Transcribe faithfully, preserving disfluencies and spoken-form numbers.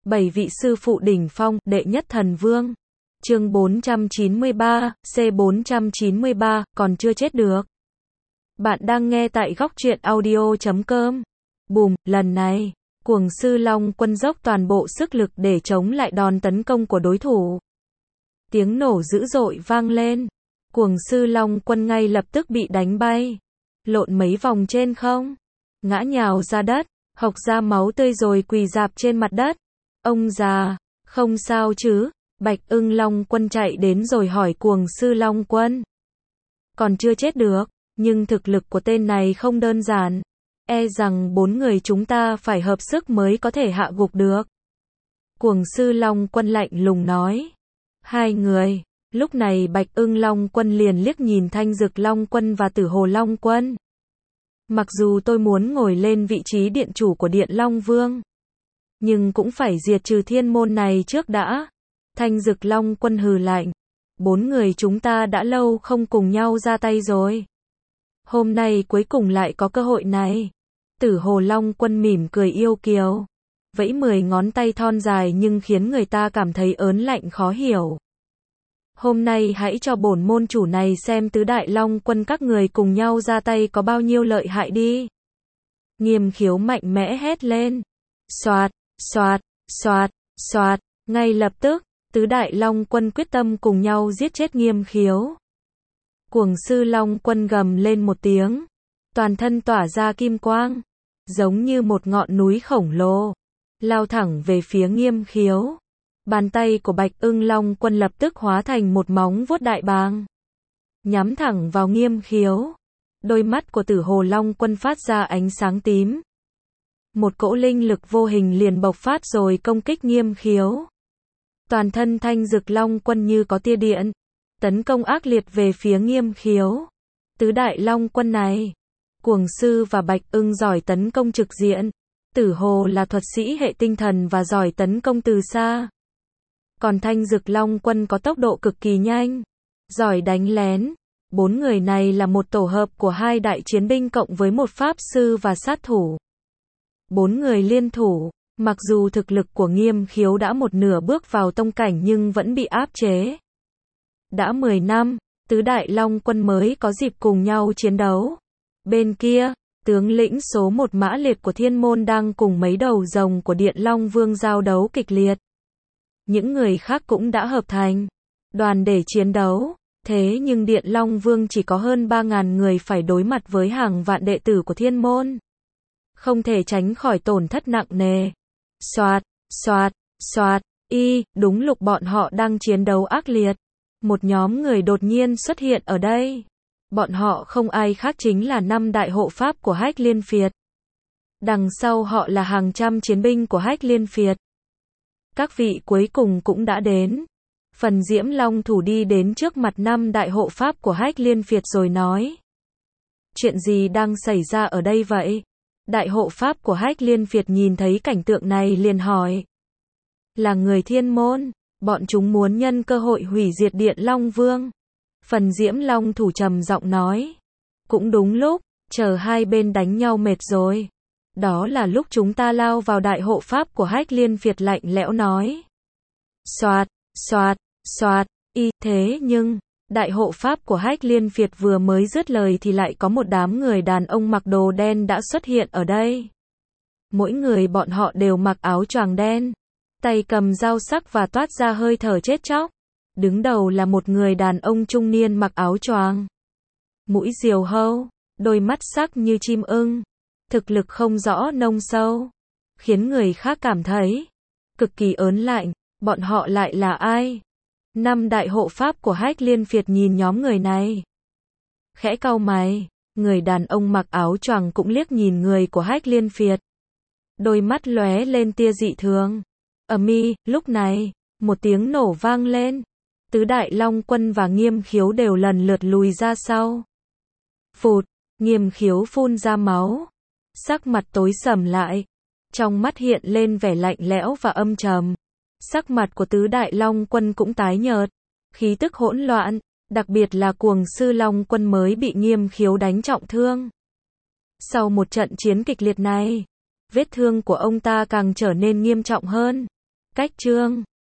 Bảy vị sư phụ đỉnh phong, đệ nhất thần vương. Chương bốn trăm chín mươi ba, C bốn trăm chín mươi ba, còn chưa chết được. Bạn đang nghe tại góc truyện audio chấm com. Bùm, lần này, Cuồng sư Long Quân dốc toàn bộ sức lực để chống lại đòn tấn công của đối thủ. Tiếng nổ dữ dội vang lên. Cuồng sư Long Quân ngay lập tức bị đánh bay. Lộn mấy vòng trên không. Ngã nhào ra đất, hộc ra máu tươi rồi quỳ rạp trên mặt đất. Ông già, không sao chứ? Bạch ưng Long Quân chạy đến rồi hỏi Cuồng sư Long Quân. Còn chưa chết được, nhưng thực lực của tên này không đơn giản. E rằng bốn người chúng ta phải hợp sức mới có thể hạ gục được. Cuồng sư Long Quân lạnh lùng nói. Hai người. Lúc này Bạch ưng Long Quân liền liếc nhìn Thanh Dực Long Quân và Tử Hồ Long Quân. Mặc dù tôi muốn ngồi lên vị trí điện chủ của Điện Long Vương, nhưng cũng phải diệt trừ thiên môn này trước đã. Thanh Dực Long Quân hừ lạnh. Bốn người chúng ta đã lâu không cùng nhau ra tay rồi. Hôm nay cuối cùng lại có cơ hội này. Tử Hồ Long Quân mỉm cười yêu kiều. Vẫy mười ngón tay thon dài nhưng khiến người ta cảm thấy ớn lạnh khó hiểu. Hôm nay hãy cho bổn môn chủ này xem tứ đại Long Quân các người cùng nhau ra tay có bao nhiêu lợi hại đi. Nghiêm Khiếu mạnh mẽ hét lên. Xoạt, xoạt, xoạt, xoạt. Ngay lập tức, tứ đại Long Quân quyết tâm cùng nhau giết chết Nghiêm Khiếu. Cuồng sư Long Quân gầm lên một tiếng. Toàn thân tỏa ra kim quang. Giống như một ngọn núi khổng lồ. Lao thẳng về phía Nghiêm Khiếu. Bàn tay của Bạch ưng Long Quân lập tức hóa thành một móng vuốt đại bàng. Nhắm thẳng vào Nghiêm Khiếu. Đôi mắt của Tử Hồ Long Quân phát ra ánh sáng tím. Một cỗ linh lực vô hình liền bộc phát rồi công kích Nghiêm Khiếu. Toàn thân Thanh Dực Long Quân như có tia điện. Tấn công ác liệt về phía Nghiêm Khiếu. Tứ đại Long Quân này. Cuồng sư và Bạch ưng giỏi tấn công trực diện. Tử Hồ là thuật sĩ hệ tinh thần và giỏi tấn công từ xa. Còn Thanh Dực Long Quân có tốc độ cực kỳ nhanh. Giỏi đánh lén. Bốn người này là một tổ hợp của hai đại chiến binh cộng với một pháp sư và sát thủ. Bốn người liên thủ. Mặc dù thực lực của Nghiêm Khiếu đã một nửa bước vào tông cảnh nhưng vẫn bị áp chế. Đã mười năm, tứ đại Long Quân mới có dịp cùng nhau chiến đấu. Bên kia, tướng lĩnh số một Mã Liệt của Thiên Môn đang cùng mấy đầu rồng của Điện Long Vương giao đấu kịch liệt. Những người khác cũng đã hợp thành đoàn để chiến đấu. Thế nhưng Điện Long Vương chỉ có hơn ba ngàn người phải đối mặt với hàng vạn đệ tử của Thiên Môn. Không thể tránh khỏi tổn thất nặng nề. Xoạt, xoạt, xoạt, y, đúng lúc bọn họ đang chiến đấu ác liệt. Một nhóm người đột nhiên xuất hiện ở đây. Bọn họ không ai khác chính là năm đại hộ pháp của Hách Liên Phiệt. Đằng sau họ là hàng trăm chiến binh của Hách Liên Phiệt. Các vị cuối cùng cũng đã đến. Phần Diễm Long thủ đi đến trước mặt năm đại hộ pháp của Hách Liên Phiệt rồi nói. Chuyện gì đang xảy ra ở đây vậy? Đại hộ pháp của Hách Liên Phiệt nhìn thấy cảnh tượng này liền hỏi. Là người Thiên Môn, bọn chúng muốn nhân cơ hội hủy diệt Điện Long Vương. Phần Diễm Long thủ trầm giọng nói. Cũng đúng lúc, chờ hai bên đánh nhau mệt rồi. Đó là lúc chúng ta lao vào đại hộ pháp của Hách Liên Phiệt lạnh lẽo nói. Xoạt, xoạt, xoạt, y, thế nhưng, đại hộ pháp của Hách Liên Phiệt vừa mới dứt lời thì lại có một đám người đàn ông mặc đồ đen đã xuất hiện ở đây. Mỗi người bọn họ đều mặc áo choàng đen, tay cầm dao sắc và toát ra hơi thở chết chóc. Đứng đầu là một người đàn ông trung niên mặc áo choàng, mũi diều hâu, đôi mắt sắc như chim ưng, thực lực không rõ nông sâu, khiến người khác cảm thấy cực kỳ ớn lạnh. Bọn họ lại là ai? Năm đại hộ pháp của Hách Liên Phiệt nhìn nhóm người này, khẽ cau mày. Người đàn ông mặc áo choàng cũng liếc nhìn người của Hách Liên Phiệt, đôi mắt lóe lên tia dị thường. Ầm ĩ, lúc này, một tiếng nổ vang lên. Tứ đại Long Quân và Nghiêm Khiếu đều lần lượt lùi ra sau. Phụt, Nghiêm Khiếu phun ra máu, sắc mặt tối sầm lại, trong mắt hiện lên vẻ lạnh lẽo và âm trầm. Sắc mặt của tứ đại Long Quân cũng tái nhợt, khí tức hỗn loạn, đặc biệt là Cuồng sư Long Quân mới bị Nghiêm Khiếu đánh trọng thương. Sau một trận chiến kịch liệt này, vết thương của ông ta càng trở nên nghiêm trọng hơn. Cách chương